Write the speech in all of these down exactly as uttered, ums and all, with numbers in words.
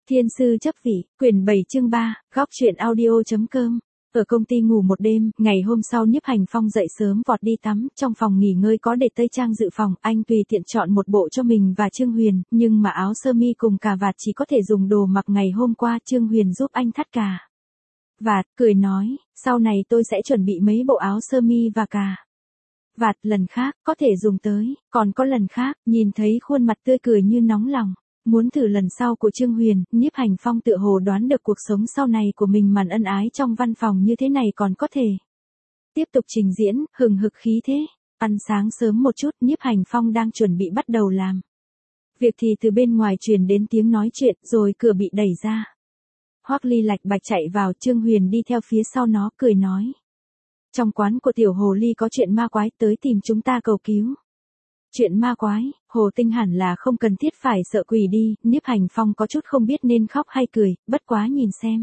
Thiên sư chấp vị, quyển bảy chương ba, góc truyện audio.com. Ở công ty ngủ một đêm, ngày hôm sau Nhiếp Hành Phong dậy sớm vọt đi tắm, trong phòng nghỉ ngơi có để tây trang dự phòng, anh tùy tiện chọn một bộ cho mình và Trương Huyền, nhưng mà áo sơ mi cùng cà vạt chỉ có thể dùng đồ mặc ngày hôm qua, Trương Huyền giúp anh thắt cà vạt, cười nói, sau này tôi sẽ chuẩn bị mấy bộ áo sơ mi và cà vạt, lần khác, có thể dùng tới, còn có lần khác, nhìn thấy khuôn mặt tươi cười như nóng lòng. Muốn thử lần sau của Trương Huyền, Nhiếp Hành Phong tựa hồ đoán được cuộc sống sau này của mình màn ân ái trong văn phòng như thế này còn có thể tiếp tục trình diễn, hừng hực khí thế. Ăn sáng sớm một chút, Nhiếp Hành Phong đang chuẩn bị bắt đầu làm việc thì từ bên ngoài truyền đến tiếng nói chuyện, rồi cửa bị đẩy ra. Hoắc Ly lạch bạch chạy vào, Trương Huyền đi theo phía sau nó, cười nói. Trong quán của tiểu hồ ly có chuyện ma quái, tới tìm chúng ta cầu cứu. Chuyện ma quái, Hồ Tinh hẳn là không cần thiết phải sợ quỷ đi, Nhiếp Hành Phong có chút không biết nên khóc hay cười, bất quá nhìn xem.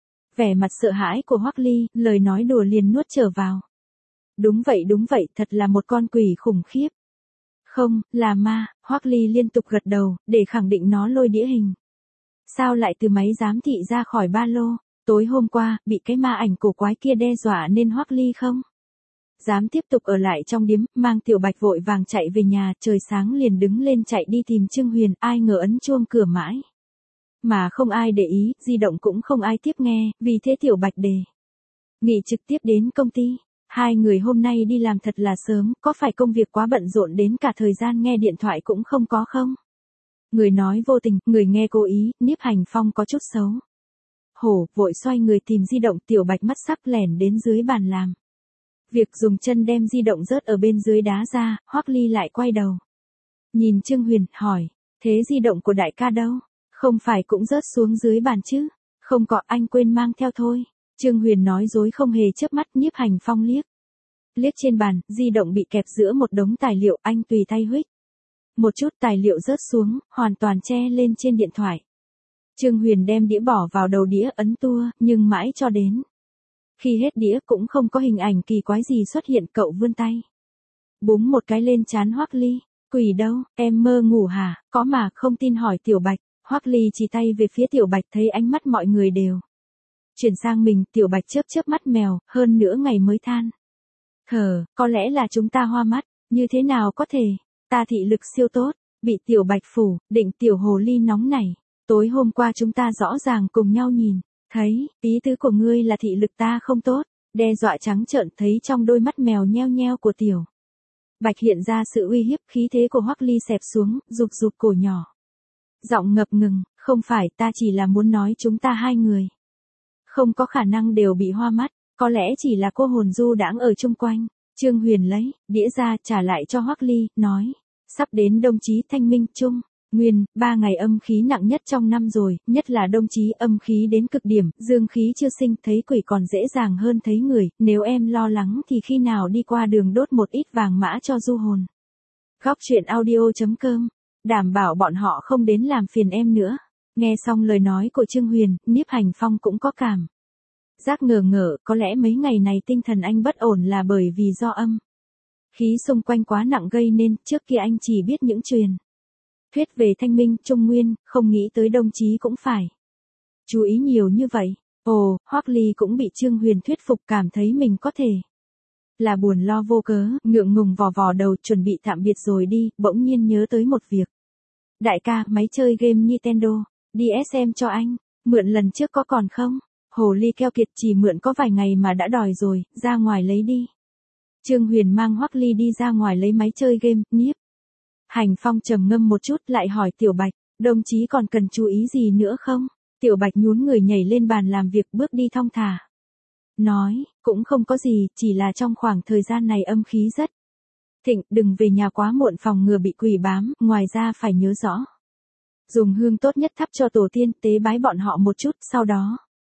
Vẻ mặt sợ hãi của Hoắc Ly, lời nói đùa liền nuốt trở vào. Đúng vậy đúng vậy, thật là một con quỷ khủng khiếp. Không, là ma, Hoắc Ly liên tục gật đầu, để khẳng định nó lôi đĩa hình. Sao lại từ máy giám thị ra khỏi ba lô, tối hôm qua, bị cái ma ảnh cổ quái kia đe dọa nên Hoắc Ly không dám tiếp tục ở lại trong điếm, mang Tiểu Bạch vội vàng chạy về nhà, trời sáng liền đứng lên chạy đi tìm Trương Huyền, ai ngờ ấn chuông cửa mãi. Mà không ai để ý, di động cũng không ai tiếp nghe, vì thế Tiểu Bạch đề nghị trực tiếp đến công ty. Hai người hôm nay đi làm thật là sớm, có phải công việc quá bận rộn đến cả thời gian nghe điện thoại cũng không có không? Người nói vô tình, người nghe cố ý, Nhiếp Hành Phong có chút xấu hổ, vội xoay người tìm di động, Tiểu Bạch mắt sắc lẻn đến dưới bàn làm việc, dùng chân đem di động rớt ở bên dưới đá ra. Hoắc Ly lại quay đầu nhìn Trương Huyền, hỏi, thế di động của đại ca đâu? Không phải cũng rớt xuống dưới bàn chứ? Không có, anh quên mang theo thôi. Trương Huyền nói dối không hề chớp mắt. Nhiếp Hành Phong liếc liếc trên bàn, di động bị kẹp giữa một đống tài liệu, anh tùy tay huých một chút, tài liệu rớt xuống, hoàn toàn che lên trên điện thoại. Trương Huyền đem đĩa bỏ vào đầu đĩa, ấn tua, nhưng mãi cho đến khi hết đĩa cũng không có hình ảnh kỳ quái gì xuất hiện, cậu vươn tay búng một cái lên trán Hoắc Ly. Quỷ đâu, em mơ ngủ hả? Có mà, không tin hỏi Tiểu Bạch. Hoắc Ly chỉ tay về phía Tiểu Bạch, thấy ánh mắt mọi người đều chuyển sang mình, Tiểu Bạch chớp chớp mắt mèo, hơn nửa ngày mới than thở, có lẽ là chúng ta hoa mắt, như thế nào có thể, ta thị lực siêu tốt. Bị Tiểu Bạch phủ định, Tiểu hồ ly nóng nảy, tối hôm qua chúng ta rõ ràng cùng nhau nhìn thấy, ý tứ của ngươi là thị lực ta không tốt, đe dọa trắng trợn. Thấy trong đôi mắt mèo nheo nheo của Tiểu Bạch hiện ra sự uy hiếp, khí thế của Hoắc Ly xẹp xuống, rụt rụt cổ nhỏ, giọng ngập ngừng, không phải, ta chỉ là muốn nói chúng ta hai người không có khả năng đều bị hoa mắt, có lẽ chỉ là cô hồn du đãng ở chung quanh. Trương Huyền lấy đĩa ra trả lại cho Hoắc Ly, nói, sắp đến đông chí thanh minh trung nguyên, ba ngày âm khí nặng nhất trong năm rồi, nhất là đông chí âm khí đến cực điểm, dương khí chưa sinh, thấy quỷ còn dễ dàng hơn thấy người, nếu em lo lắng thì khi nào đi qua đường đốt một ít vàng mã cho du hồn. Góc truyện audio.com, đảm bảo bọn họ không đến làm phiền em nữa. Nghe xong lời nói của Trương Huyền, Nhiếp Hành Phong cũng có cảm giác ngờ ngợ, có lẽ mấy ngày này tinh thần anh bất ổn là bởi vì do âm khí xung quanh quá nặng gây nên, trước kia anh chỉ biết những truyền thuyết về thanh minh, trung nguyên, không nghĩ tới đông chí cũng phải chú ý nhiều như vậy. Ồ, Hoắc Ly cũng bị Trương Huyền thuyết phục, cảm thấy mình có thể là buồn lo vô cớ, ngượng ngùng vò vò đầu, chuẩn bị tạm biệt rồi đi, bỗng nhiên nhớ tới một việc. Đại ca, máy chơi game Nintendo, đê ét em cho anh, mượn lần trước có còn không? Hồ ly keo kiệt, chỉ mượn có vài ngày mà đã đòi rồi, ra ngoài lấy đi. Trương Huyền mang Hoắc Ly đi ra ngoài lấy máy chơi game. Nhiếp Hành Phong trầm ngâm một chút, lại hỏi Tiểu Bạch, đồng chí còn cần chú ý gì nữa không? Tiểu Bạch nhún người nhảy lên bàn làm việc, bước đi thong thả. Nói, cũng không có gì, chỉ là trong khoảng thời gian này âm khí rất thịnh, đừng về nhà quá muộn phòng ngừa bị quỷ bám, ngoài ra phải nhớ rõ. Dùng hương tốt nhất thắp cho tổ tiên, tế bái bọn họ một chút, sau đó.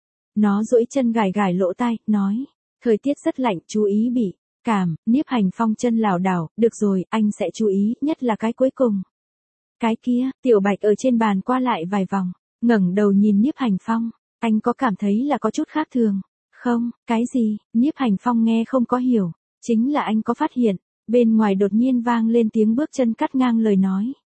Nó duỗi chân gài gài lỗ tai, nói, thời tiết rất lạnh, chú ý bị cảm. Nhiếp Hành Phong chân lảo đảo, được rồi, anh sẽ chú ý, nhất là cái cuối cùng. Cái kia, Tiểu Bạch ở trên bàn qua lại vài vòng, ngẩng đầu nhìn Nhiếp Hành Phong, anh có cảm thấy là có chút khác thường? Không, cái gì? Nhiếp Hành Phong nghe không có hiểu, chính là anh có phát hiện, bên ngoài đột nhiên vang lên tiếng bước chân cắt ngang lời nói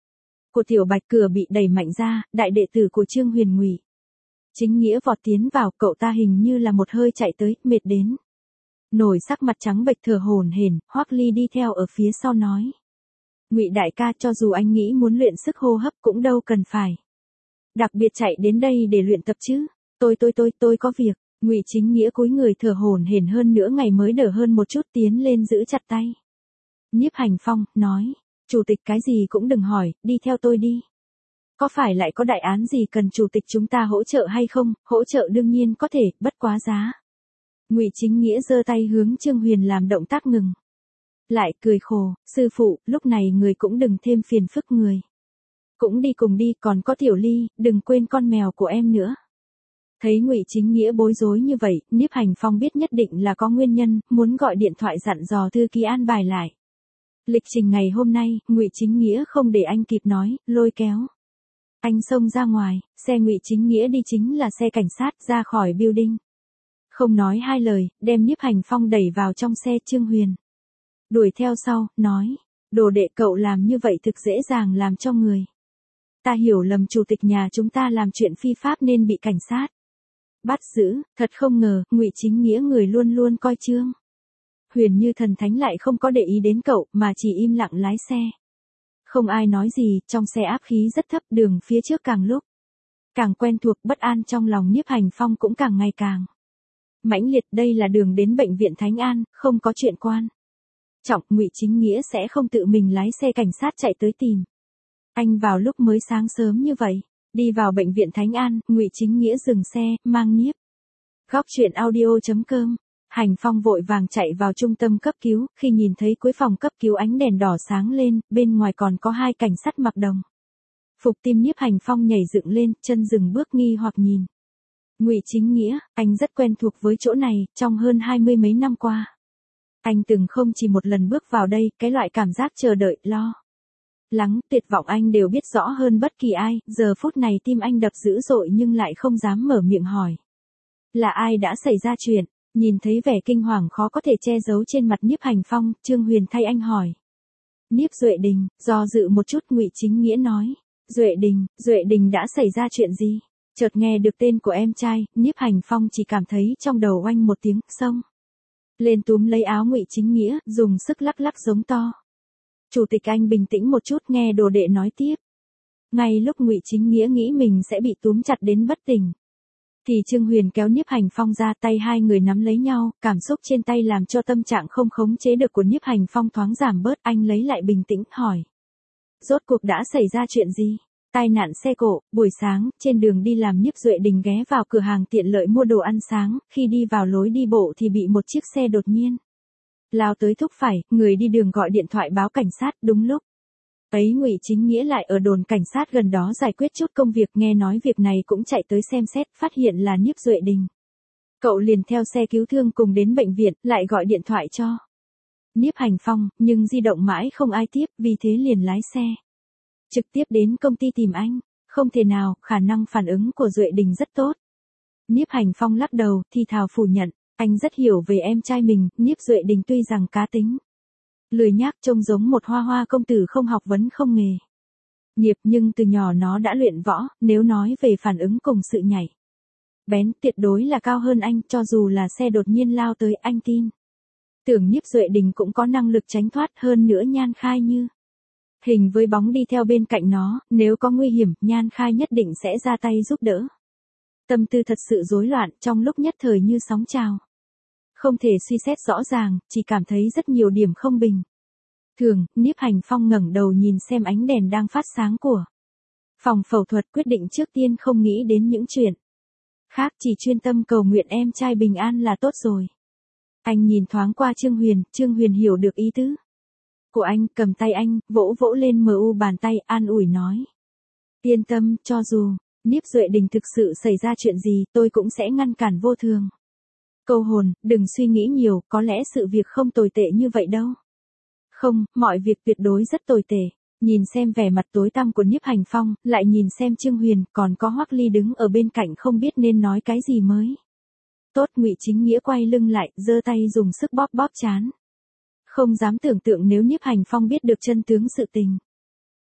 Của Tiểu Bạch cửa bị đẩy mạnh ra, đại đệ tử của Trương Huyền Ngụy Chính Nghĩa vọt tiến vào, cậu ta hình như là một hơi chạy tới, mệt đến nổi sắc mặt trắng bệch thở hổn hển. Hoắc Ly đi theo ở phía sau nói: Ngụy đại ca, cho dù anh nghĩ muốn luyện sức hô hấp cũng đâu cần phải đặc biệt chạy đến đây để luyện tập chứ. Tôi tôi tôi tôi có việc. Ngụy Chính Nghĩa cúi người thở hổn hển hơn nữa ngày mới đỡ hơn một chút, tiến lên giữ chặt tay Nhiếp Hành Phong, nói: Chủ tịch cái gì cũng đừng hỏi, đi theo tôi đi. Có phải lại có đại án gì cần chủ tịch chúng ta hỗ trợ hay không? Hỗ trợ đương nhiên có thể, bất quá giá. Ngụy Chính Nghĩa giơ tay hướng Trương Huyền làm động tác ngừng. Lại cười khổ: Sư phụ, lúc này người cũng đừng thêm phiền phức người. Cũng đi cùng đi, còn có Tiểu Ly, đừng quên con mèo của em nữa. Thấy Ngụy Chính Nghĩa bối rối như vậy, Nhiếp Hành Phong biết nhất định là có nguyên nhân, muốn gọi điện thoại dặn dò thư ký an bài lại lịch trình ngày hôm nay. Ngụy Chính Nghĩa không để anh kịp nói, lôi kéo anh xông ra ngoài. Xe Ngụy Chính Nghĩa đi chính là xe cảnh sát, ra khỏi building. Không nói hai lời, đem Nhiếp Hành Phong đẩy vào trong xe. Trương Huyền đuổi theo sau, nói: Đồ đệ, cậu làm như vậy thực dễ dàng làm cho người ta hiểu lầm chủ tịch nhà chúng ta làm chuyện phi pháp nên bị cảnh sát bắt giữ. Thật không ngờ, Ngụy Chính Nghĩa người luôn luôn coi Trương Huyền như thần thánh lại không có để ý đến cậu, mà chỉ im lặng lái xe. Không ai nói gì, trong xe áp khí rất thấp, đường phía trước càng lúc càng quen thuộc, bất an trong lòng Nhiếp Hành Phong cũng càng ngày càng mãnh liệt. Đây là đường đến bệnh viện Thánh An, không có chuyện quan trọng, Ngụy Chính Nghĩa sẽ không tự mình lái xe cảnh sát chạy tới tìm anh vào lúc mới sáng sớm như vậy. Đi vào bệnh viện Thánh An, Ngụy Chính Nghĩa dừng xe, mang Nhiếp Góc Chuyện Audio chấm com. Hành Phong vội vàng chạy vào trung tâm cấp cứu, khi nhìn thấy cuối phòng cấp cứu ánh đèn đỏ sáng lên, bên ngoài còn có hai cảnh sát mặc đồng phục, tim Nhiếp Hành Phong nhảy dựng lên, chân dừng bước nghi hoặc nhìn Ngụy Chính Nghĩa. Anh rất quen thuộc với chỗ này, trong hơn hai mươi mấy năm qua anh từng không chỉ một lần bước vào đây. Cái loại cảm giác chờ đợi, lo lắng, tuyệt vọng anh đều biết rõ hơn bất kỳ ai. Giờ phút này tim anh đập dữ dội nhưng lại không dám mở miệng hỏi là ai đã xảy ra chuyện. Nhìn thấy vẻ kinh hoàng khó có thể che giấu trên mặt Nhiếp Hành Phong, Trương Huyền thay anh hỏi: Nhiếp Duệ Đình. Do dự một chút, Ngụy Chính Nghĩa nói: Duệ Đình, Duệ Đình đã xảy ra chuyện gì? Chợt nghe được tên của em trai, Nhiếp Hành Phong chỉ cảm thấy trong đầu oanh một tiếng, xông lên túm lấy áo Ngụy Chính Nghĩa, dùng sức lắc lắc giống to: Chủ tịch, anh bình tĩnh một chút, nghe đồ đệ nói tiếp. Ngay lúc Ngụy Chính Nghĩa nghĩ mình sẽ bị túm chặt đến bất tỉnh, thì Trương Huyền kéo Nhiếp Hành Phong ra, tay hai người nắm lấy nhau, cảm xúc trên tay làm cho tâm trạng không khống chế được của Nhiếp Hành Phong thoáng giảm bớt. Anh lấy lại bình tĩnh, hỏi: Rốt cuộc đã xảy ra chuyện gì? Tai nạn xe cộ, buổi sáng, trên đường đi làm Nhiếp Duệ Đình ghé vào cửa hàng tiện lợi mua đồ ăn sáng, khi đi vào lối đi bộ thì bị một chiếc xe đột nhiên lao tới thúc phải, người đi đường gọi điện thoại báo cảnh sát. Đúng lúc ấy Ngụy Chính Nghĩa lại ở đồn cảnh sát gần đó giải quyết chút công việc, nghe nói việc này cũng chạy tới xem xét, phát hiện là Nhiếp Duệ Đình. Cậu liền theo xe cứu thương cùng đến bệnh viện, lại gọi điện thoại cho Nhiếp Hành Phong, nhưng di động mãi không ai tiếp, vì thế liền lái xe trực tiếp đến công ty tìm anh. Không thể nào, khả năng phản ứng của Duệ Đình rất tốt. Nhiếp Hành Phong lắc đầu, thì thào phủ nhận, anh rất hiểu về em trai mình. Nhiếp Duệ Đình tuy rằng cá tính lười nhác, trông giống một hoa hoa công tử không học vấn không nghề nghiệp, nhưng từ nhỏ nó đã luyện võ, nếu nói về phản ứng cùng sự nhảy bén, tuyệt đối là cao hơn anh. Cho dù là xe đột nhiên lao tới, anh tin tưởng Nhiếp Duệ Đình cũng có năng lực tránh thoát. Hơn nữa Nhan Khai như hình với bóng đi theo bên cạnh nó, nếu có nguy hiểm, Nhan Khai nhất định sẽ ra tay giúp đỡ. Tâm tư thật sự rối loạn, trong lúc nhất thời như sóng trào, không thể suy xét rõ ràng, chỉ cảm thấy rất nhiều điểm không bình thường. Nhiếp Hành Phong ngẩng đầu nhìn xem ánh đèn đang phát sáng của phòng phẫu thuật, quyết định trước tiên không nghĩ đến những chuyện khác, chỉ chuyên tâm cầu nguyện em trai bình an là tốt rồi. Anh nhìn thoáng qua Trương Huyền, Trương Huyền hiểu được ý tứ của anh, cầm tay anh, vỗ vỗ lên mờ u bàn tay, an ủi nói: Yên tâm, cho dù Nhiếp Duệ Đình thực sự xảy ra chuyện gì, tôi cũng sẽ ngăn cản vô thường. Câu hồn, đừng suy nghĩ nhiều, có lẽ sự việc không tồi tệ như vậy đâu. Không, mọi việc tuyệt đối rất tồi tệ. Nhìn xem vẻ mặt tối tăm của Nhiếp Hành Phong, lại nhìn xem Trương Huyền, còn có Hoắc Ly đứng ở bên cạnh không biết nên nói cái gì mới tốt. Ngụy Chính Nghĩa quay lưng lại, giơ tay dùng sức bóp bóp trán. Không dám tưởng tượng nếu Nhiếp Hành Phong biết được chân tướng sự tình,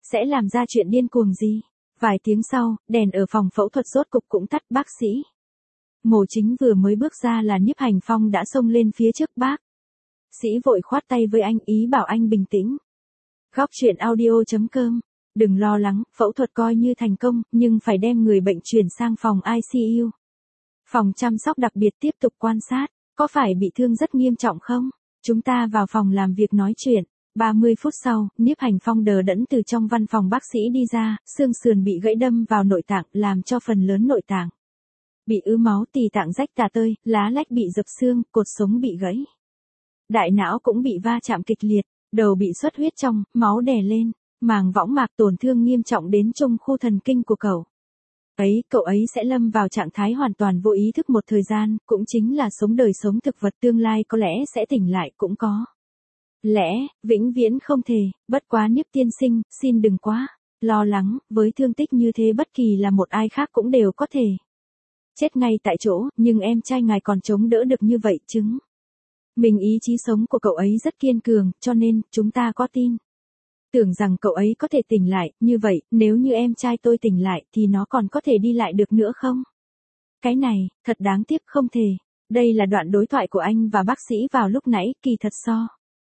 Sẽ làm ra chuyện điên cuồng gì? Vài tiếng sau, đèn ở phòng phẫu thuật rốt cục cũng tắt. Bác sĩ mổ chính vừa mới bước ra là Nhiếp Hành Phong đã xông lên phía trước bác sĩ vội khoát tay với anh, ý bảo anh bình tĩnh. Góc truyện audio chấm com. Đừng lo lắng, phẫu thuật coi như thành công, nhưng phải đem người bệnh chuyển sang phòng i xê u. Phòng chăm sóc đặc biệt tiếp tục quan sát. Có phải bị thương rất nghiêm trọng không? Chúng ta vào phòng làm việc nói chuyện. ba mươi phút sau, Nhiếp Hành Phong đờ đẫn từ trong văn phòng bác sĩ đi ra, xương sườn bị gãy đâm vào nội tạng, làm cho phần lớn nội tạng bị ứ máu, tỳ tạng rách tả tơi, lá lách bị dập xương, cột sống bị gãy. Đại não cũng bị va chạm kịch liệt, đầu bị xuất huyết trong, máu đè lên, màng võng mạc tổn thương nghiêm trọng đến trung khu thần kinh của cậu. Ấy, cậu ấy sẽ lâm vào trạng thái hoàn toàn vô ý thức một thời gian, cũng chính là sống đời sống thực vật, tương lai có lẽ sẽ tỉnh lại cũng có. Lẽ, vĩnh viễn không thể, bất quá Nhiếp tiên sinh, xin đừng quá lo lắng, với thương tích như thế bất kỳ là một ai khác cũng đều có thể chết ngay tại chỗ, nhưng em trai ngài còn chống đỡ được như vậy chứng mình ý chí sống của cậu ấy rất kiên cường, cho nên, chúng ta có tin tưởng rằng cậu ấy có thể tỉnh lại. Như vậy, nếu như em trai tôi tỉnh lại thì nó còn có thể đi lại được nữa không? Cái này, thật đáng tiếc, không thể. Đây là đoạn đối thoại của anh và bác sĩ vào lúc nãy, kỳ thật so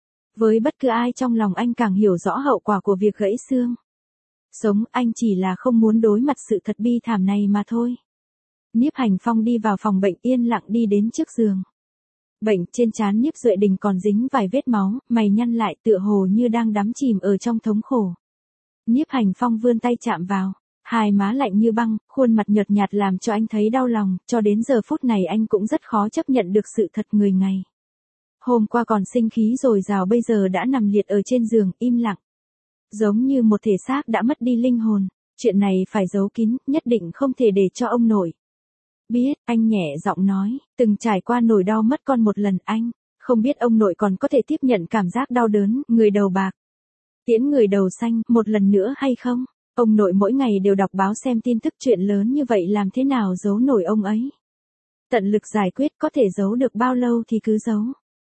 với bất cứ ai trong lòng anh càng hiểu rõ hậu quả của việc gãy xương sống, anh chỉ là không muốn đối mặt sự thật bi thảm này mà thôi. Nhiếp Hành Phong đi vào phòng bệnh, yên lặng đi đến trước giường bệnh. Trên trán Nhiếp Duệ Đình còn dính vài vết máu, mày nhăn lại tựa hồ như đang đắm chìm ở trong thống khổ. Nhiếp Hành Phong vươn tay chạm vào, hai má lạnh như băng, khuôn mặt nhợt nhạt làm cho anh thấy đau lòng, cho đến giờ phút này anh cũng rất khó chấp nhận được sự thật người ngày hôm qua còn sinh khí dồi dào bây giờ đã nằm liệt ở trên giường, im lặng. Giống như một thể xác đã mất đi linh hồn. Chuyện này phải giấu kín, nhất định không thể để cho ông nội biết. Anh nhẹ giọng nói, từng trải qua nỗi đau mất con một lần, anh không biết ông nội còn có thể tiếp nhận cảm giác đau đớn, người đầu bạc tiễn người đầu xanh, một lần nữa hay không? Ông nội mỗi ngày đều đọc báo xem tin tức, chuyện lớn như vậy làm thế nào giấu nổi ông ấy? Tận lực giải quyết, có thể giấu được bao lâu thì cứ giấu.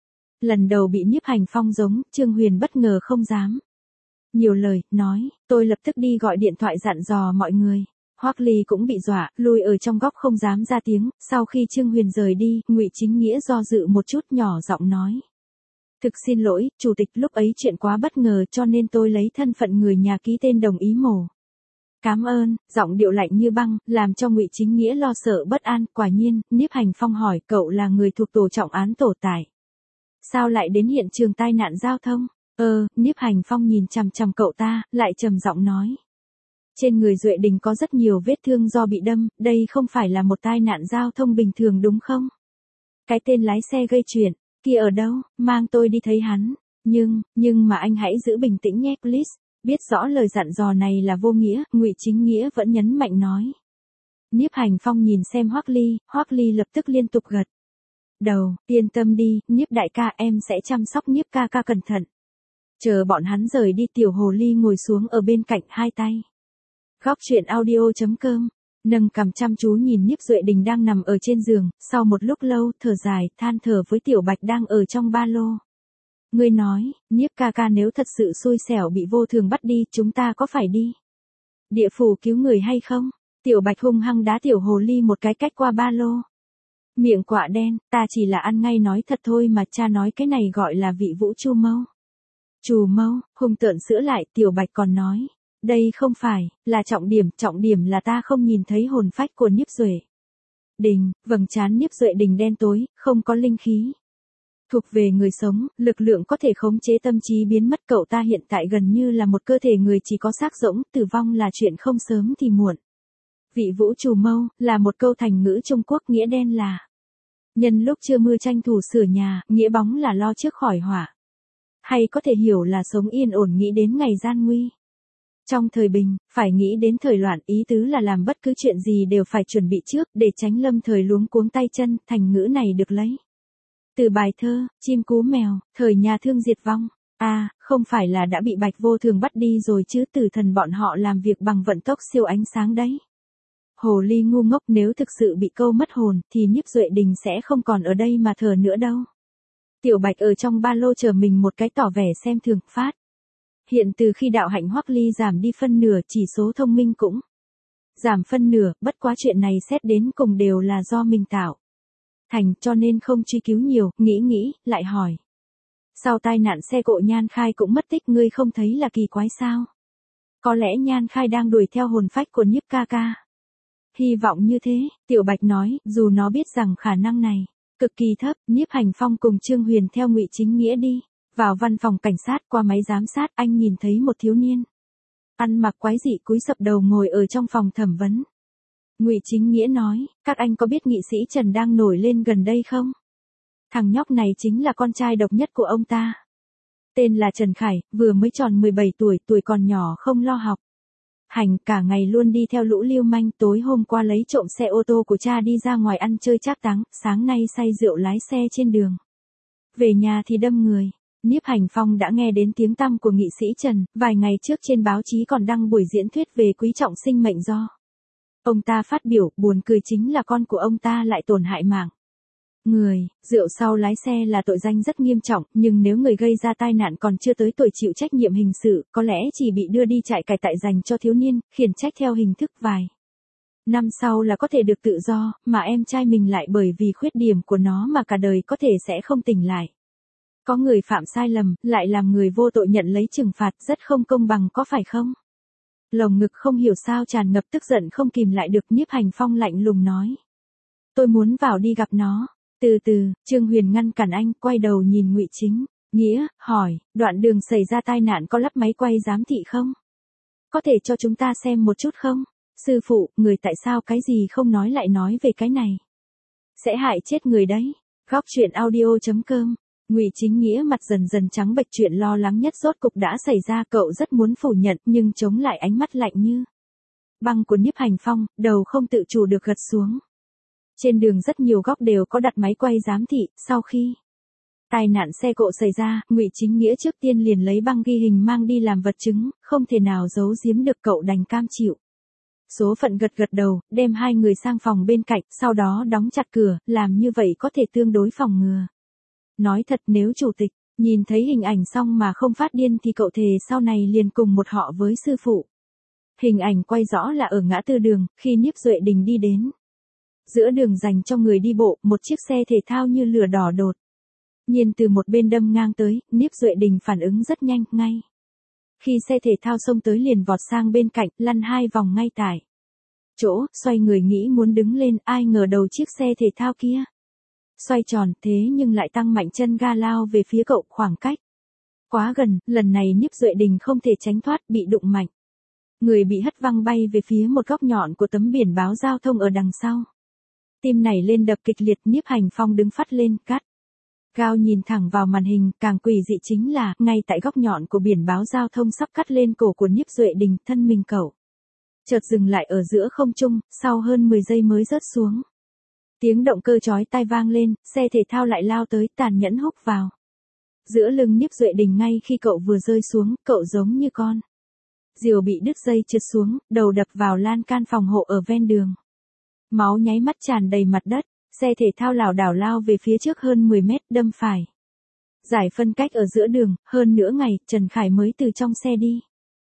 Lần đầu bị Nhiếp Hành Phong giống, Trương Huyền bất ngờ không dám nhiều lời, nói, tôi lập tức đi gọi điện thoại dặn dò mọi người. Hoắc Ly cũng bị dọa, lùi ở trong góc không dám ra tiếng. Sau khi Trương Huyền rời đi, Ngụy Chính Nghĩa do dự một chút, nhỏ giọng nói. Thực xin lỗi, chủ tịch, lúc ấy chuyện quá bất ngờ cho nên tôi lấy thân phận người nhà ký tên đồng ý mổ. Cảm ơn, giọng điệu lạnh như băng, làm cho Ngụy Chính Nghĩa lo sợ bất an. Quả nhiên, Nhiếp Hành Phong hỏi, cậu là người thuộc tổ trọng án tổ tải. Sao lại đến hiện trường tai nạn giao thông? Ờ, Nhiếp Hành Phong nhìn chằm chằm cậu ta, lại trầm giọng nói. Trên người Duệ Đình có rất nhiều vết thương do bị đâm, đây không phải là một tai nạn giao thông bình thường đúng không? Cái tên lái xe gây chuyện kia ở đâu, mang tôi đi thấy hắn. Nhưng, nhưng mà anh hãy giữ bình tĩnh nhé, please. Biết rõ lời dặn dò này là vô nghĩa, Ngụy Chính Nghĩa vẫn nhấn mạnh nói. Nhiếp Hành Phong nhìn xem Hoắc Ly, Hoắc Ly lập tức liên tục gật đầu, yên tâm đi, Nhiếp đại ca, em sẽ chăm sóc Nhiếp ca ca cẩn thận. Chờ bọn hắn rời đi, Tiểu Hồ Ly ngồi xuống ở bên cạnh, hai tay góc truyện audio chấm com, nâng cằm chăm chú nhìn Nhiếp Duệ Đình đang nằm ở trên giường, sau một lúc lâu, thở dài, than thở với Tiểu Bạch đang ở trong ba lô. Ngươi nói, Nhiếp ca ca nếu thật sự xui xẻo bị vô thường bắt đi, chúng ta có phải đi địa phủ cứu người hay không? Tiểu Bạch hung hăng đá Tiểu Hồ Ly một cái cách qua ba lô. Miệng quạ đen, ta chỉ là ăn ngay nói thật thôi mà, cha nói cái này gọi là vị vũ chu mâu. Chù mâu, hung tợn sữa lại, Tiểu Bạch còn nói. Đây không phải là trọng điểm, trọng điểm là ta không nhìn thấy hồn phách của Nhiếp Duệ Đình. Vầng trán Nhiếp Duệ Đình đen tối, không có linh khí. Thuộc về người sống, lực lượng có thể khống chế tâm trí biến mất, cậu ta hiện tại gần như là một cơ thể người chỉ có xác rỗng, tử vong là chuyện không sớm thì muộn. Vị vũ trù mâu, là một câu thành ngữ Trung Quốc, nghĩa đen là nhân lúc chưa mưa tranh thủ sửa nhà, nghĩa bóng là lo trước khỏi hỏa. Hay có thể hiểu là sống yên ổn nghĩ đến ngày gian nguy. Trong thời bình, phải nghĩ đến thời loạn, ý tứ là làm bất cứ chuyện gì đều phải chuẩn bị trước, để tránh lâm thời luống cuống tay chân, thành ngữ này được lấy từ bài thơ, Chim Cú Mèo, thời nhà thương diệt vong. À, không phải là đã bị Bạch Vô Thường bắt đi rồi chứ, tử thần bọn họ làm việc bằng vận tốc siêu ánh sáng đấy. Hồ Ly ngu ngốc, nếu thực sự bị câu mất hồn, thì Nhiếp Duệ Đình sẽ không còn ở đây mà thờ nữa đâu. Tiểu Bạch ở trong ba lô chờ mình một cái tỏ vẻ xem thường, phát Hiện từ khi đạo hạnh Hoắc Ly giảm đi phân nửa, chỉ số thông minh cũng giảm phân nửa, bất quá chuyện này xét đến cùng đều là do mình tạo thành, cho nên không truy cứu nhiều, nghĩ nghĩ, lại hỏi. Sau tai nạn xe cộ Nhan Khai cũng mất tích, ngươi không thấy là kỳ quái sao? Có lẽ Nhan Khai đang đuổi theo hồn phách của Nhiếp ca ca. Hy vọng như thế, Tiểu Bạch nói, dù nó biết rằng khả năng này cực kỳ thấp. Nhiếp Hành Phong cùng Trương Huyền theo Ngụy Chính Nghĩa đi vào văn phòng cảnh sát. Qua máy giám sát, anh nhìn thấy một thiếu niên ăn mặc quái dị cúi sập đầu ngồi ở trong phòng thẩm vấn. Ngụy Chính Nghĩa nói, các anh có biết nghị sĩ Trần đang nổi lên gần đây không? Thằng nhóc này chính là con trai độc nhất của ông ta. Tên là Trần Khải, vừa mới tròn mười bảy tuổi, tuổi còn nhỏ không lo học hành, cả ngày luôn đi theo lũ lưu manh. Tối hôm qua lấy trộm xe ô tô của cha đi ra ngoài ăn chơi trác táng, sáng nay say rượu lái xe trên đường về nhà thì đâm người. Nhiếp Hành Phong đã nghe đến tiếng tăm của nghị sĩ Trần, vài ngày trước trên báo chí còn đăng buổi diễn thuyết về quý trọng sinh mệnh do ông ta phát biểu. Buồn cười chính là con của ông ta lại tổn hại mạng người. Rượu sau lái xe là tội danh rất nghiêm trọng, nhưng nếu người gây ra tai nạn còn chưa tới tuổi chịu trách nhiệm hình sự, có lẽ chỉ bị đưa đi trại cải tạo dành cho thiếu niên, khiển trách theo hình thức vài năm sau là có thể được tự do, mà em trai mình lại bởi vì khuyết điểm của nó mà cả đời có thể sẽ không tỉnh lại. Có người phạm sai lầm, lại làm người vô tội nhận lấy trừng phạt, rất không công bằng có phải không? Lồng ngực không hiểu sao tràn ngập tức giận không kìm lại được. Nhiếp Hành Phong lạnh lùng nói. Tôi muốn vào đi gặp nó. Từ từ, Trương Huyền ngăn cản anh, quay đầu nhìn Ngụy Chính Nghĩa, hỏi, đoạn đường xảy ra tai nạn có lắp máy quay giám thị không? Có thể cho chúng ta xem một chút không? Sư phụ, người tại sao cái gì không nói lại nói về cái này? Sẽ hại chết người đấy. Góc truyện audio chấm com. Ngụy Chính Nghĩa mặt dần dần trắng bệch, chuyện lo lắng nhất rốt cục đã xảy ra. Cậu rất muốn phủ nhận, nhưng chống lại ánh mắt lạnh như băng của Nhiếp Hành Phong, đầu không tự chủ được gật xuống. Trên đường rất nhiều góc đều có đặt máy quay giám thị. Sau khi tai nạn xe cộ xảy ra, Ngụy Chính Nghĩa trước tiên liền lấy băng ghi hình mang đi làm vật chứng, không thể nào giấu giếm được, cậu đành cam chịu. Số phận gật gật đầu, đem hai người sang phòng bên cạnh, sau đó đóng chặt cửa, làm như vậy có thể tương đối phòng ngừa. Nói thật, nếu chủ tịch nhìn thấy hình ảnh xong mà không phát điên thì cậu thề sau này liền cùng một họ với sư phụ. Hình ảnh quay rõ là ở ngã tư đường, khi Nhiếp Duệ Đình đi đến giữa đường dành cho người đi bộ, một chiếc xe thể thao như lửa đỏ đột nhiên từ một bên đâm ngang tới. Nhiếp Duệ Đình phản ứng rất nhanh, ngay khi xe thể thao xông tới liền vọt sang bên cạnh, lăn hai vòng ngay tại chỗ, xoay người nghĩ muốn đứng lên, ai ngờ đầu chiếc xe thể thao kia xoay tròn, thế nhưng lại tăng mạnh chân ga lao về phía cậu. Khoảng cách quá gần, lần này Nhiếp Duệ Đình không thể tránh thoát, bị đụng mạnh. Người bị hất văng bay về phía một góc nhọn của tấm biển báo giao thông ở đằng sau. Tim nảy lên đập kịch liệt. Nhiếp Hành Phong đứng phắt lên, cắt gao nhìn thẳng vào màn hình. Càng quỷ dị chính là, ngay tại góc nhọn của biển báo giao thông sắp cắt lên cổ của Nhiếp Duệ Đình, thân mình cậu chợt dừng lại ở giữa không trung, sau hơn mười giây mới rớt xuống. Tiếng động cơ chói tai vang lên, xe thể thao lại lao tới, tàn nhẫn húc vào giữa lưng Nhiếp Duệ Đình. Ngay khi cậu vừa rơi xuống, cậu giống như con diều bị đứt dây trượt xuống, đầu đập vào lan can phòng hộ ở ven đường. Máu nháy mắt tràn đầy mặt đất, xe thể thao lảo đảo lao về phía trước hơn mười mét, đâm phải giải phân cách ở giữa đường. Hơn nửa ngày, Trần Khải mới từ trong xe đi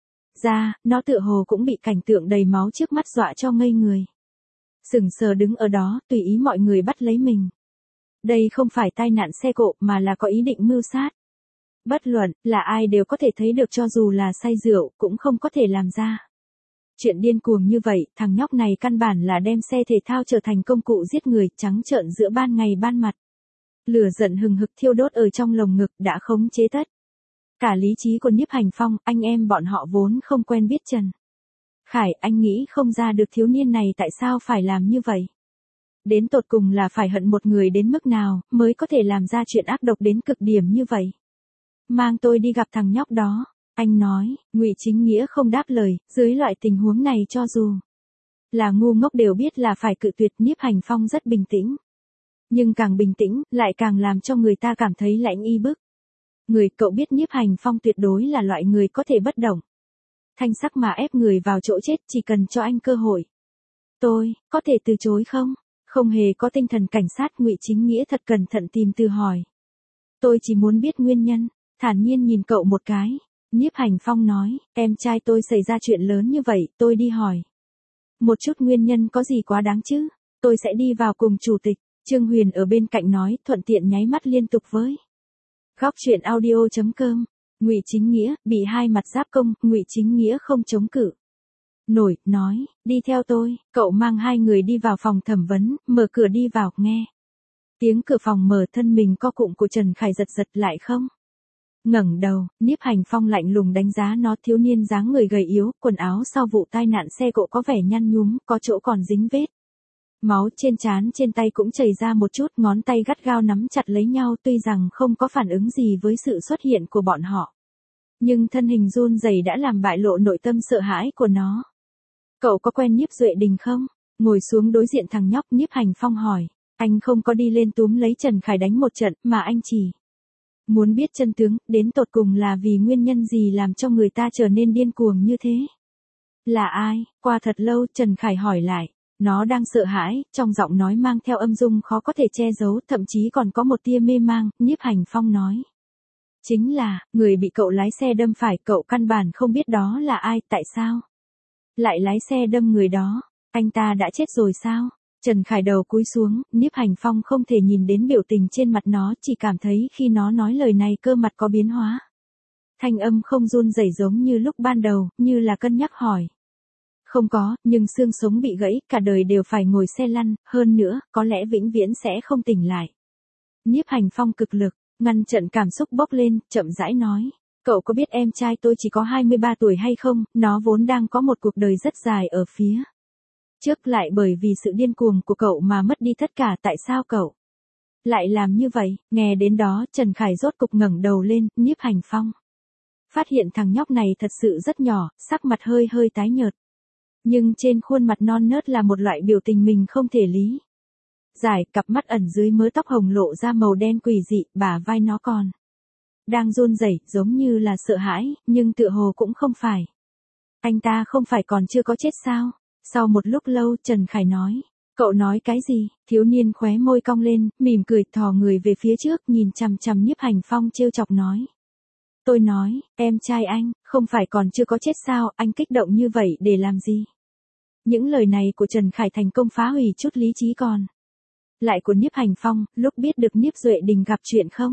ra, nó tựa hồ cũng bị cảnh tượng đầy máu trước mắt dọa cho ngây người. Sững sờ đứng ở đó, tùy ý mọi người bắt lấy mình. Đây không phải tai nạn xe cộ mà là có ý định mưu sát. Bất luận là ai đều có thể thấy được, cho dù là say rượu cũng không có thể làm ra chuyện điên cuồng như vậy. Thằng nhóc này căn bản là đem xe thể thao trở thành công cụ giết người, trắng trợn giữa ban ngày ban mặt. Lửa giận hừng hực thiêu đốt ở trong lồng ngực đã khống chế tất cả lý trí của Nhiếp Hành Phong. Anh em bọn họ vốn không quen biết Trần Khải, anh nghĩ không ra được thiếu niên này tại sao phải làm như vậy. Đến tột cùng là phải hận một người đến mức nào mới có thể làm ra chuyện ác độc đến cực điểm như vậy. Mang tôi đi gặp thằng nhóc đó, anh nói. Ngụy Chính Nghĩa không đáp lời, dưới loại tình huống này cho dù là ngu ngốc đều biết là phải cự tuyệt. Nhiếp Hành Phong rất bình tĩnh, nhưng càng bình tĩnh, lại càng làm cho người ta cảm thấy lạnh y bức. Người, cậu biết Nhiếp Hành Phong tuyệt đối là loại người có thể bất động thanh sắc mà ép người vào chỗ chết, chỉ cần cho anh cơ hội. Tôi, có thể từ chối không? Không hề có tinh thần cảnh sát, Ngụy Chính Nghĩa thật cẩn thận tìm từ hỏi. Tôi chỉ muốn biết nguyên nhân, thản nhiên nhìn cậu một cái. Nhiếp Hành Phong nói, em trai tôi xảy ra chuyện lớn như vậy, tôi đi hỏi. Một chút nguyên nhân có gì quá đáng chứ, tôi sẽ đi vào cùng chủ tịch. Trương Huyền ở bên cạnh nói, thuận tiện nháy mắt liên tục với. Góc truyện audio chấm com. Ngụy Chính Nghĩa, bị hai mặt giáp công, Ngụy Chính Nghĩa không chống cự nổi, nói, đi theo tôi, cậu mang hai người đi vào phòng thẩm vấn, mở cửa đi vào, nghe. Tiếng cửa phòng mở, thân mình co cụm của Trần Khải giật giật lại không. Ngẩng đầu, Nhiếp Hành Phong lạnh lùng đánh giá nó, thiếu niên dáng người gầy yếu, quần áo sau vụ tai nạn xe cộ có vẻ nhăn nhúm, có chỗ còn dính vết. Máu trên trán trên tay cũng chảy ra một chút, ngón tay gắt gao nắm chặt lấy nhau, tuy rằng không có phản ứng gì với sự xuất hiện của bọn họ. Nhưng thân hình run rẩy đã làm bại lộ nội tâm sợ hãi của nó. Cậu có quen Nhiếp Duệ Đình không? Ngồi xuống đối diện thằng nhóc, Nhiếp Hành Phong hỏi. Anh không có đi lên túm lấy Trần Khải đánh một trận, mà anh chỉ muốn biết chân tướng, đến tột cùng là vì nguyên nhân gì làm cho người ta trở nên điên cuồng như thế. Là ai? Qua thật lâu, Trần Khải hỏi lại. Nó đang sợ hãi, trong giọng nói mang theo âm dung khó có thể che giấu, thậm chí còn có một tia mê mang, Nhiếp Hành Phong nói. Chính là, người bị cậu lái xe đâm phải, cậu căn bản không biết đó là ai, tại sao? Lại lái xe đâm người đó, anh ta đã chết rồi sao? Trần Khải đầu cúi xuống, Nhiếp Hành Phong không thể nhìn đến biểu tình trên mặt nó, chỉ cảm thấy khi nó nói lời này cơ mặt có biến hóa. Thanh âm không run rẩy giống như lúc ban đầu, như là cân nhắc hỏi. Không có, nhưng xương sống bị gãy, cả đời đều phải ngồi xe lăn, hơn nữa, có lẽ vĩnh viễn sẽ không tỉnh lại. Nhiếp Hành Phong cực lực, ngăn chặn cảm xúc bốc lên, chậm rãi nói. Cậu có biết em trai tôi chỉ có hai mươi ba tuổi hay không, nó vốn đang có một cuộc đời rất dài ở phía trước, lại bởi vì sự điên cuồng của cậu mà mất đi tất cả, tại sao cậu lại làm như vậy? Nghe đến đó, Trần Khải rốt cục ngẩng đầu lên, Nhiếp Hành Phong phát hiện thằng nhóc này thật sự rất nhỏ, sắc mặt hơi hơi tái nhợt. Nhưng trên khuôn mặt non nớt là một loại biểu tình mình không thể lý giải, cặp mắt ẩn dưới mớ tóc hồng lộ ra màu đen quỷ dị, bả vai nó còn đang run rẩy, giống như là sợ hãi, nhưng tựa hồ cũng không phải. Anh ta không phải còn chưa có chết sao? Sau một lúc lâu, Trần Khải nói. Cậu nói cái gì? Thiếu niên khóe môi cong lên, mỉm cười, thò người về phía trước, nhìn chằm chằm Nhiếp Hành Phong trêu chọc nói. Tôi nói, em trai anh, không phải còn chưa có chết sao, anh kích động như vậy để làm gì? Những lời này của Trần Khải thành công phá hủy chút lý trí còn lại của Nhiếp Hành Phong, lúc biết được Nhiếp Duệ Đình gặp chuyện không?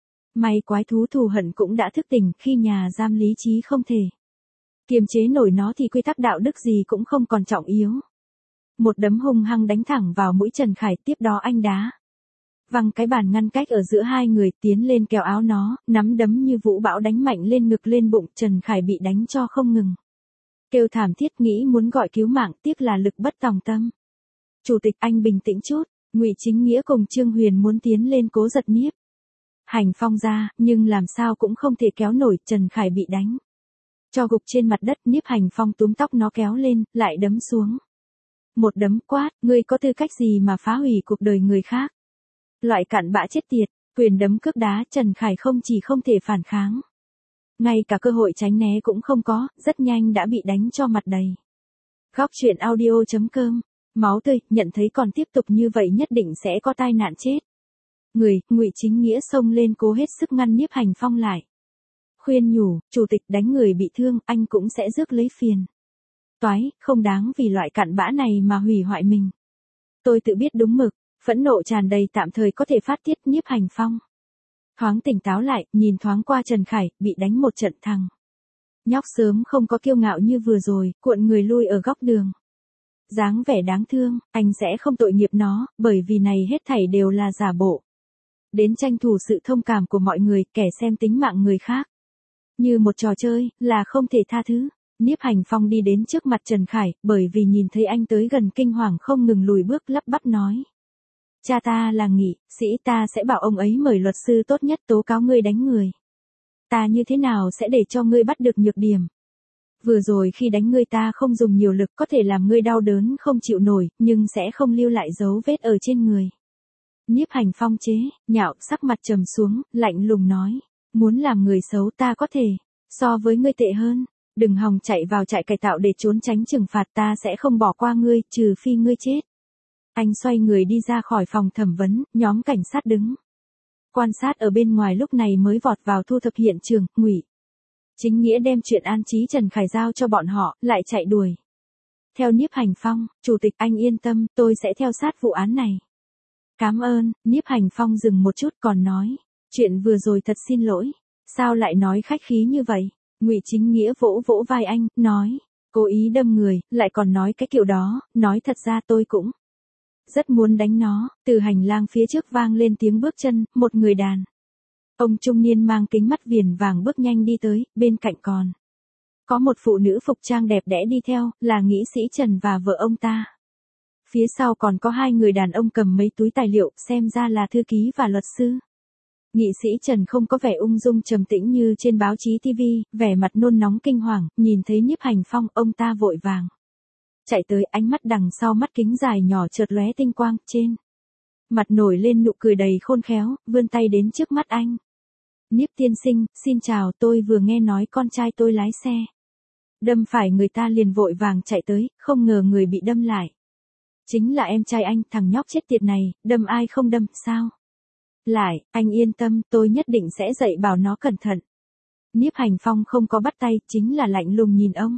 May quái thú thù hận cũng đã thức tỉnh, khi nhà giam lý trí không thể kiềm chế nổi nó thì quy tắc đạo đức gì cũng không còn trọng yếu. Một đấm hung hăng đánh thẳng vào mũi Trần Khải, tiếp đó anh đá văng cái bàn ngăn cách ở giữa hai người, tiến lên kéo áo nó, nắm đấm như vũ bão đánh mạnh lên ngực lên bụng, Trần Khải bị đánh cho không ngừng kêu thảm thiết, nghĩ muốn gọi cứu mạng, tiếc là lực bất tòng tâm. Chủ tịch, anh bình tĩnh chút. Ngụy Chính Nghĩa cùng Trương Huyền muốn tiến lên cố giật Nhiếp Hành Phong ra, nhưng làm sao cũng không thể kéo nổi, Trần Khải bị đánh cho gục trên mặt đất. Nhiếp Hành Phong túm tóc nó kéo lên, lại đấm xuống. Một đấm quát, ngươi có tư cách gì mà phá hủy cuộc đời người khác? Loại cặn bã chết tiệt, quyền đấm cước đá, Trần Khải không chỉ không thể phản kháng, ngay cả cơ hội tránh né cũng không có, rất nhanh đã bị đánh cho mặt đầy. Góc truyện audio chấm com. Máu tươi, nhận thấy còn tiếp tục như vậy nhất định sẽ có tai nạn chết. Người, Ngụy Chính Nghĩa xông lên cố hết sức ngăn Nhiếp Hành Phong lại. Khuyên nhủ, chủ tịch, đánh người bị thương, anh cũng sẽ rước lấy phiền toái, không đáng vì loại cặn bã này mà hủy hoại mình. Tôi tự biết đúng mực, phẫn nộ tràn đầy tạm thời có thể phát tiết. Nhiếp Hành Phong thoáng tỉnh táo lại, nhìn thoáng qua Trần Khải, bị đánh một trận thằng nhóc sớm không có kiêu ngạo như vừa rồi, cuộn người lui ở góc đường. Dáng vẻ đáng thương, anh sẽ không tội nghiệp nó, bởi vì này hết thảy đều là giả bộ. Đến tranh thủ sự thông cảm của mọi người, kẻ xem tính mạng người khác như một trò chơi, là không thể tha thứ. Nhiếp Hành Phong đi đến trước mặt Trần Khải, bởi vì nhìn thấy anh tới gần kinh hoàng không ngừng lùi bước, lắp bắp nói. Cha ta là nghị sĩ, ta sẽ bảo ông ấy mời luật sư tốt nhất tố cáo ngươi đánh người. Ta như thế nào sẽ để cho ngươi bắt được nhược điểm? Vừa rồi khi đánh ngươi ta không dùng nhiều lực, có thể làm ngươi đau đớn không chịu nổi, nhưng sẽ không lưu lại dấu vết ở trên người. Nhiếp Hành Phong chế, nhạo, sắc mặt trầm xuống, lạnh lùng nói. Muốn làm người xấu ta có thể, so với ngươi tệ hơn. Đừng hòng chạy vào trại cải tạo để trốn tránh trừng phạt, ta sẽ không bỏ qua ngươi, trừ phi ngươi chết. Anh xoay người đi ra khỏi phòng thẩm vấn, nhóm cảnh sát đứng quan sát ở bên ngoài lúc này mới vọt vào thu thập hiện trường. Ngụy Chính nghĩa đem chuyện an trí Trần Khải giao cho bọn họ, lại chạy đuổi. Theo Nhiếp Hành Phong, chủ tịch anh yên tâm, tôi sẽ theo sát vụ án này. Cảm ơn, Nhiếp Hành Phong dừng một chút còn nói. Chuyện vừa rồi thật xin lỗi. Sao lại nói khách khí như vậy? Ngụy Chính Nghĩa vỗ vỗ vai anh, nói. Cố ý đâm người, lại còn nói cái kiểu đó, nói thật ra tôi cũng rất muốn đánh nó. Từ hành lang phía trước vang lên tiếng bước chân, một người đàn ông trung niên mang kính mắt viền vàng bước nhanh đi tới, bên cạnh còn có một phụ nữ phục trang đẹp đẽ đi theo, là nghị sĩ Trần và vợ ông ta. Phía sau còn có hai người đàn ông cầm mấy túi tài liệu, xem ra là thư ký và luật sư. Nghị sĩ Trần không có vẻ ung dung trầm tĩnh như trên báo chí ti vi, vẻ mặt nôn nóng kinh hoàng, nhìn thấy Nhiếp Hành Phong, ông ta vội vàng chạy tới, ánh mắt đằng sau mắt kính dài nhỏ chợt lóe tinh quang, trên mặt nổi lên nụ cười đầy khôn khéo, vươn tay đến trước mắt anh. Nhiếp tiên sinh, xin chào, tôi vừa nghe nói con trai tôi lái xe đâm phải người ta liền vội vàng chạy tới, không ngờ người bị đâm lại chính là em trai anh, thằng nhóc chết tiệt này, đâm ai không đâm, sao? Lại, anh yên tâm, tôi nhất định sẽ dạy bảo nó cẩn thận. Nhiếp Hành Phong không có bắt tay, chính là lạnh lùng nhìn ông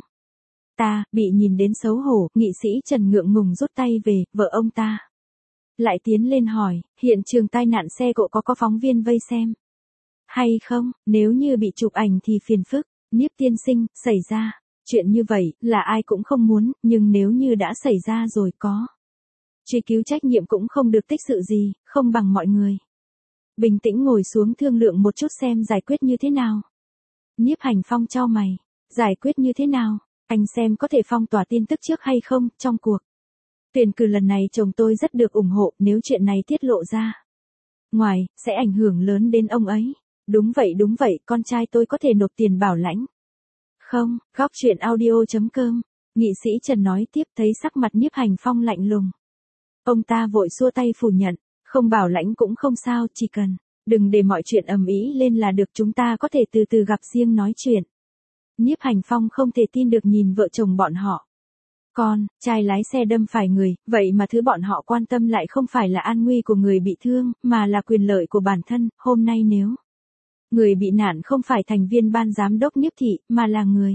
ta, bị nhìn đến xấu hổ, nghị sĩ Trần ngượng ngùng rút tay về, vợ ông ta lại tiến lên hỏi, hiện trường tai nạn xe cộ có có phóng viên vây xem hay không, nếu như bị chụp ảnh thì phiền phức. Nhiếp tiên sinh, xảy ra chuyện như vậy, là ai cũng không muốn, nhưng nếu như đã xảy ra rồi có truy cứu trách nhiệm cũng không được tích sự gì, không bằng mọi người bình tĩnh ngồi xuống thương lượng một chút xem giải quyết như thế nào. Nhiếp Hành Phong chau mày, giải quyết như thế nào, anh xem có thể phong tỏa tin tức trước hay không, trong cuộc tuyển cử lần này chồng tôi rất được ủng hộ, nếu chuyện này tiết lộ ra ngoài, sẽ ảnh hưởng lớn đến ông ấy. Đúng vậy đúng vậy, con trai tôi có thể nộp tiền bảo lãnh. Không, góc chuyện audio chấm com. Nghị sĩ Trần nói tiếp, thấy sắc mặt Nhiếp Hành Phong lạnh lùng. Ông ta vội xua tay phủ nhận, không bảo lãnh cũng không sao, chỉ cần đừng để mọi chuyện ầm ĩ lên là được, chúng ta có thể từ từ gặp riêng nói chuyện. Nhiếp Hành Phong không thể tin được nhìn vợ chồng bọn họ. Con trai lái xe đâm phải người, vậy mà thứ bọn họ quan tâm lại không phải là an nguy của người bị thương, mà là quyền lợi của bản thân. Hôm nay nếu người bị nạn không phải thành viên ban giám đốc Nhiếp thị, mà là người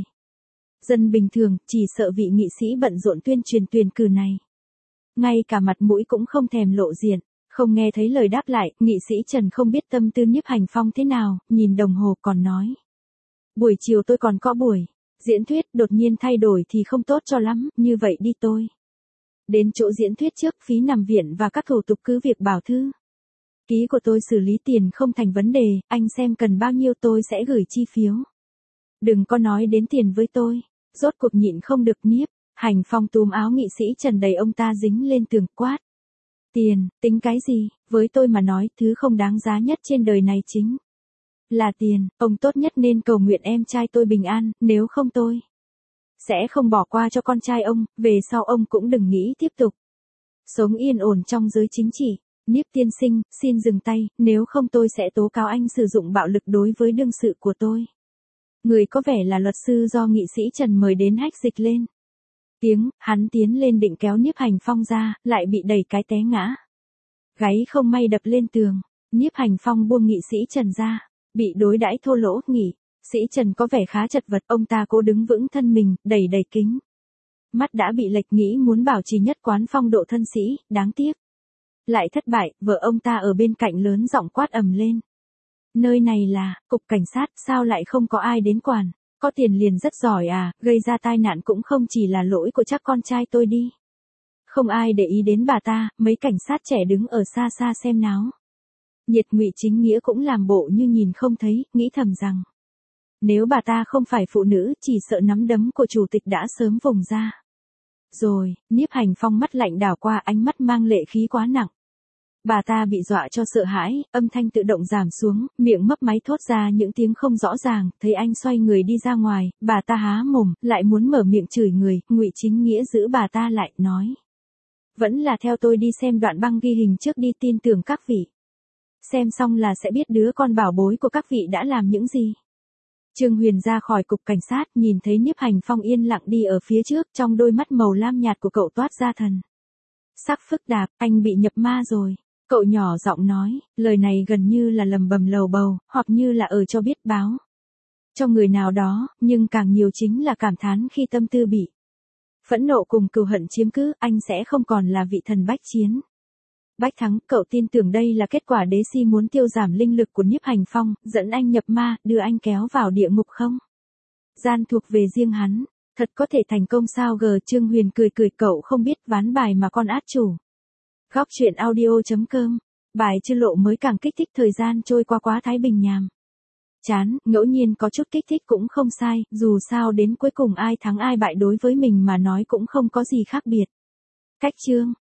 dân bình thường, chỉ sợ vị nghị sĩ bận rộn tuyên truyền tuyển cử này ngay cả mặt mũi cũng không thèm lộ diện. Không nghe thấy lời đáp lại, nghị sĩ Trần không biết tâm tư Nhiếp Hành Phong thế nào, nhìn đồng hồ còn nói. Buổi chiều tôi còn có buổi diễn thuyết, đột nhiên thay đổi thì không tốt cho lắm, như vậy đi tôi đến chỗ diễn thuyết trước, phí nằm viện và các thủ tục cứ việc bảo thư ký của tôi xử lý, tiền không thành vấn đề, anh xem cần bao nhiêu tôi sẽ gửi chi phiếu. Đừng có nói đến tiền với tôi. Rốt cuộc nhịn không được, Nhiếp Hành Phong túm áo nghị sĩ Trần đẩy ông ta dính lên tường, quát. Tiền, tính cái gì, với tôi mà nói, thứ không đáng giá nhất trên đời này chính là tiền. Ông tốt nhất nên cầu nguyện em trai tôi bình an, nếu không tôi sẽ không bỏ qua cho con trai ông, về sau ông cũng đừng nghĩ tiếp tục sống yên ổn trong giới chính trị. Nhiếp tiên sinh, xin dừng tay, nếu không tôi sẽ tố cáo anh sử dụng bạo lực đối với đương sự của tôi. Người có vẻ là luật sư do nghị sĩ Trần mời đến hách dịch lên tiếng, hắn tiến lên định kéo Nhiếp Hành Phong ra, lại bị đẩy cái té ngã. Gáy không may đập lên tường, Nhiếp Hành Phong buông nghị sĩ Trần ra, bị đối đãi thô lỗ, nghị sĩ Trần có vẻ khá chật vật, ông ta cố đứng vững thân mình, đẩy đẩy kính mắt đã bị lệch, nghĩ muốn bảo trì nhất quán phong độ thân sĩ, đáng tiếc lại thất bại. Vợ ông ta ở bên cạnh lớn giọng quát ầm lên. Nơi này là cục cảnh sát, sao lại không có ai đến quản? Có tiền liền rất giỏi à, gây ra tai nạn cũng không chỉ là lỗi của chắc con trai tôi đi. Không ai để ý đến bà ta, mấy cảnh sát trẻ đứng ở xa xa xem náo nhiệt. Ngụy Chính Nghĩa cũng làm bộ như nhìn không thấy, nghĩ thầm rằng nếu bà ta không phải phụ nữ, chỉ sợ nắm đấm của chủ tịch đã sớm vùng ra rồi. Nhiếp Hành Phong mắt lạnh đảo qua, ánh mắt mang lệ khí quá nặng. Bà ta bị dọa cho sợ hãi, âm thanh tự động giảm xuống, miệng mấp máy thốt ra những tiếng không rõ ràng. Thấy anh xoay người đi ra ngoài, bà ta há mồm, lại muốn mở miệng chửi người. Ngụy Chính Nghĩa giữ bà ta lại, nói. Vẫn là theo tôi đi xem đoạn băng ghi hình trước đi, tin tưởng các vị xem xong là sẽ biết đứa con bảo bối của các vị đã làm những gì. Trương Huyền ra khỏi cục cảnh sát, nhìn thấy Nhiếp Hành Phong yên lặng đi ở phía trước, trong đôi mắt màu lam nhạt của cậu toát ra thần sắc phức tạp. Anh bị nhập ma rồi. Cậu nhỏ giọng nói, lời này gần như là lầm bầm lầu bầu, hoặc như là ở cho biết báo. cho người nào đó, nhưng càng nhiều chính là cảm thán khi tâm tư bị phẫn nộ cùng cừu hận chiếm cứ, anh sẽ không còn là vị thần bách chiến. Bách Thắng, cậu tin tưởng đây là kết quả đế si muốn tiêu giảm linh lực của Nhiếp Hành Phong, dẫn anh nhập ma, đưa anh kéo vào địa ngục không? Gian thuộc về riêng hắn, thật có thể thành công sao? G Trương Huyền cười cười, cậu không biết ván bài mà con át chủ. Góc truyện audio.com, bài chưa lộ mới càng kích thích, thời gian trôi qua quá thái bình nhàm. Chán, ngẫu nhiên có chút kích thích cũng không sai, dù sao đến cuối cùng ai thắng ai bại đối với mình mà nói cũng không có gì khác biệt. Cách chương